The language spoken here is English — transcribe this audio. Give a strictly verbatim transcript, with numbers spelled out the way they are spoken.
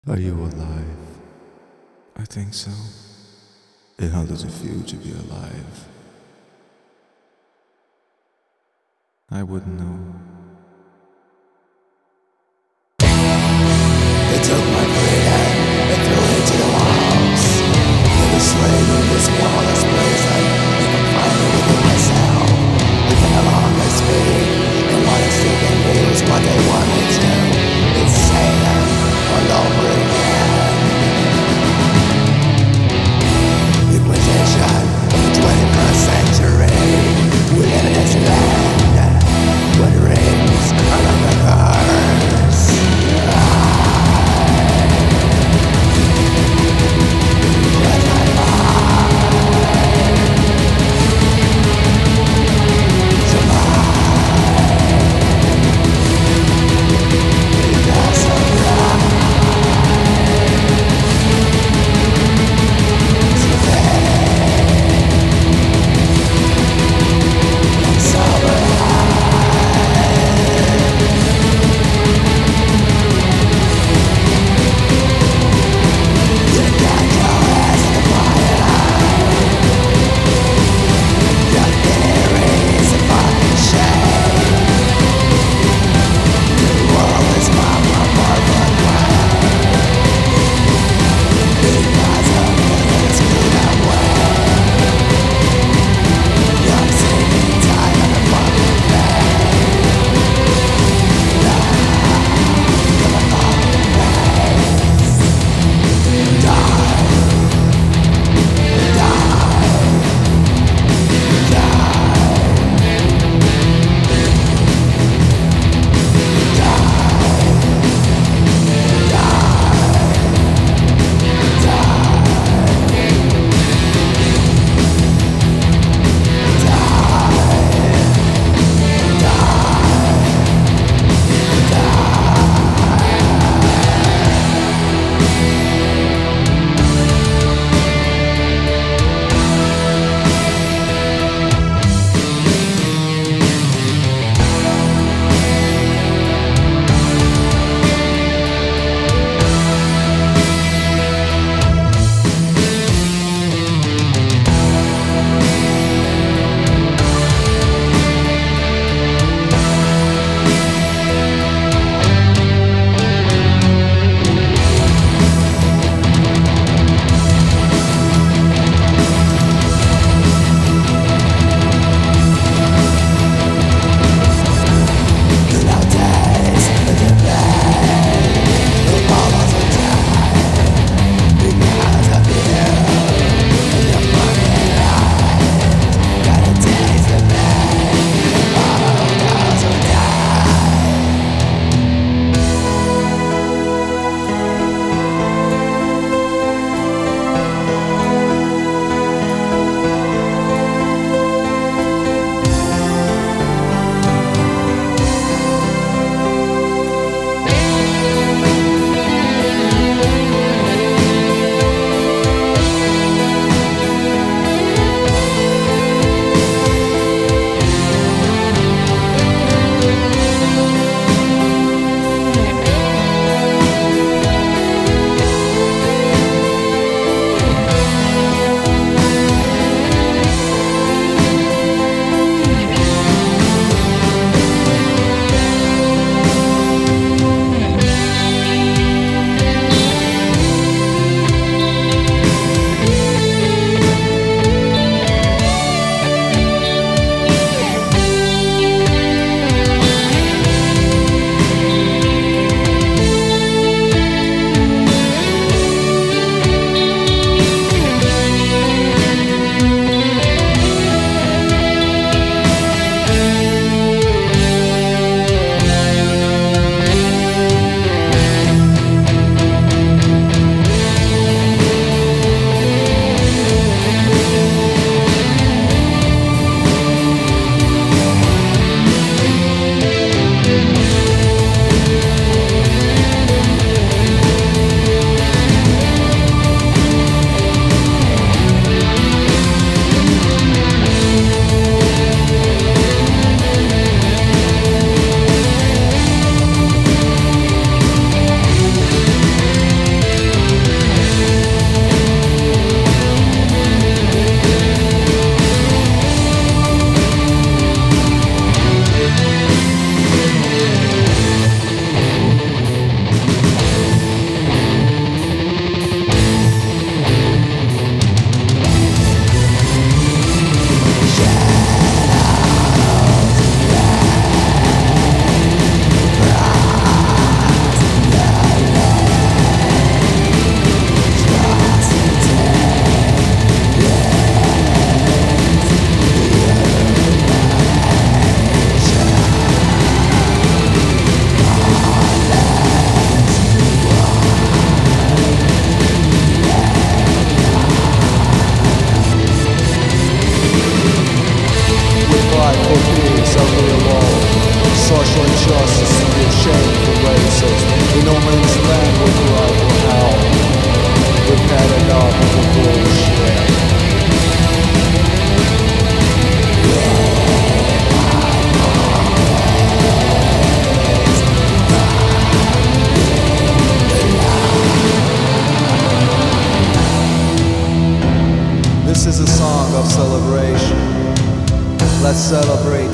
Are you alive? I think so. And how does it feel to be alive? I wouldn't know. They took my freedom and threw it to the walls. They were slave in this lawless prison. They confined me within myself. We can no longer speak, and what I see can do is what they want me to. It's Satan all over again. Inquisition in the twenty-first century. We live in this land, wondering shame for racists. In no man's land will cry for help. We've had enough of the bullshit. This is a song of celebration. Let's celebrate